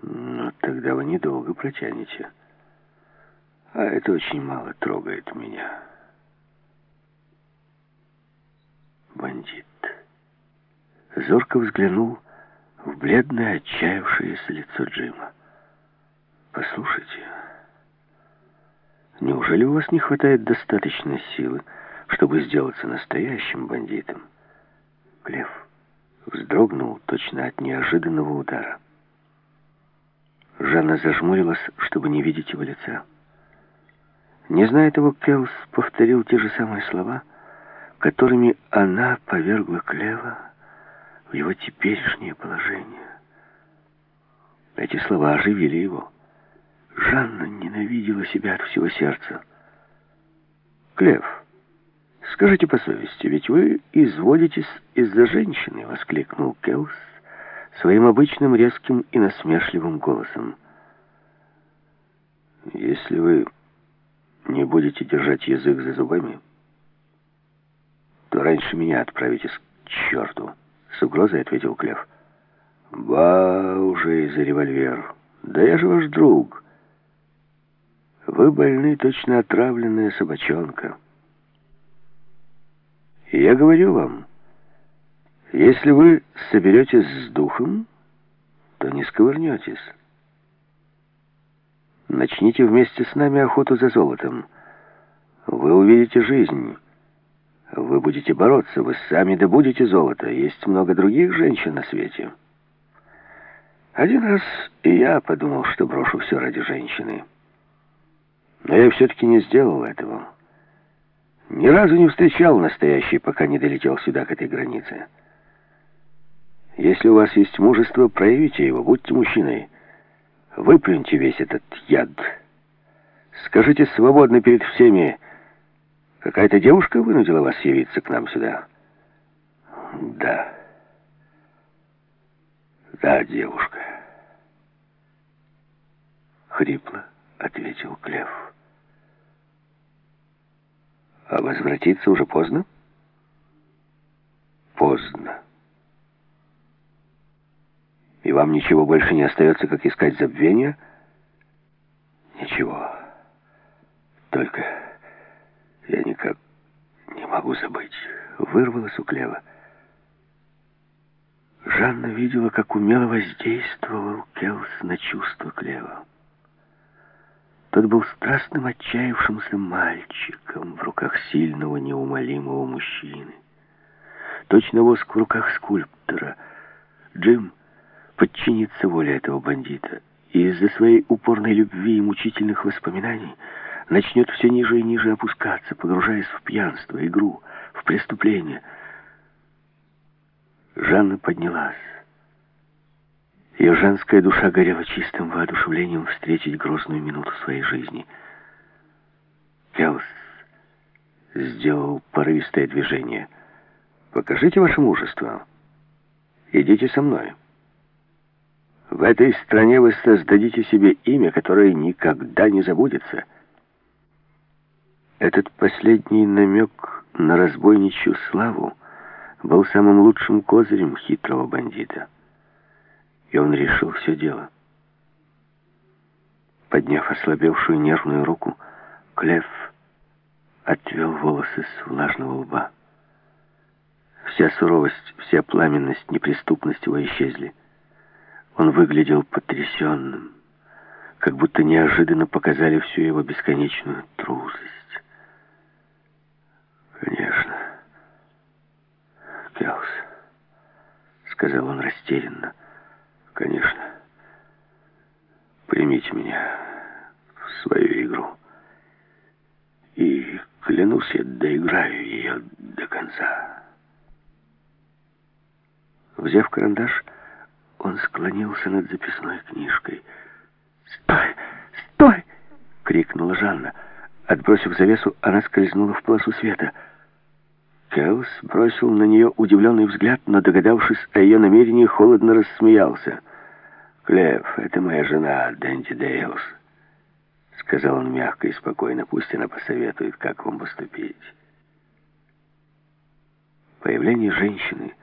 Но тогда вы недолго протянете. А это очень мало трогает меня. Бандит зорко взглянул в бледное, отчаявшееся лицо Джима. «Послушайте, неужели у вас не хватает достаточно силы, чтобы сделаться настоящим бандитом?» Клев вздрогнул точно от неожиданного удара. Жанна зажмурилась, чтобы не видеть его лица. Не зная того, Келс повторил те же самые слова, которыми она повергла Клева в его теперешнее положение. Эти слова оживили его. Жанна ненавидела себя от всего сердца. «Клев, скажите по совести, ведь вы изводитесь из-за женщины», — воскликнул Келс своим обычным резким и насмешливым голосом. «Если вы не будете держать язык за зубами, то раньше меня отправитесь к черту», — с угрозой ответил Клев. «Ба, уже и за револьвер. Да я же ваш друг. Вы больны, точно отравленная собачонка. И я говорю вам, если вы соберетесь с духом, то не сковырнетесь. Начните вместе с нами охоту за золотом. Вы увидите жизнь. Вы будете бороться, вы сами добудете золото. Есть много других женщин на свете. Один раз и я подумал, что брошу все ради женщины. Но я все-таки не сделал этого. Ни разу не встречал настоящей, пока не долетел сюда, к этой границе. Если у вас есть мужество, проявите его, будьте мужчиной. Выплюньте весь этот яд. Скажите свободно перед всеми, какая-то девушка вынудила вас явиться к нам сюда? Да. Да, девушка. Хрипло ответил Клев. А возвратиться уже поздно? Поздно. И вам ничего больше не остается, как искать забвения? Ничего. Только я никак не могу забыть. Вырвалось у Клева. Жанна видела, как умело воздействовал Келс на чувства Клева. Тот был страстным, отчаявшимся мальчиком в руках сильного, неумолимого мужчины. Точно воск в руках скульптора. Джим подчинится воле этого бандита и из-за своей упорной любви и мучительных воспоминаний начнет все ниже и ниже опускаться, погружаясь в пьянство, игру, в преступление. Жанна поднялась. Ее женская душа горела чистым воодушевлением встретить грозную минуту своей жизни. Келс сделал порывистое движение. «Покажите ваше мужество. Идите со мной. В этой стране вы создадите себе имя, которое никогда не забудется». Этот последний намек на разбойничью славу был самым лучшим козырем хитрого бандита. И он решил все дело. Подняв ослабевшую нервную руку, Клев отвел волосы с влажного лба. Вся суровость, вся пламенность, неприступность его исчезли. Он выглядел потрясенным, как будто неожиданно показали всю его бесконечную трусость. «Конечно, Келс», — сказал он растерянно, — «конечно, примите меня в свою игру. И, клянусь, я доиграю ее до конца». Взяв карандаш, он склонился над записной книжкой. «Стой! Стой!» — крикнула Жанна. Отбросив завесу, она скользнула в полосу света. Келс бросил на нее удивленный взгляд, но, догадавшись о ее намерении, холодно рассмеялся. «Клев, это моя жена, Дэнди Дейлс», — сказал он мягко и спокойно. «Пусть она посоветует, как вам поступить». Появление женщины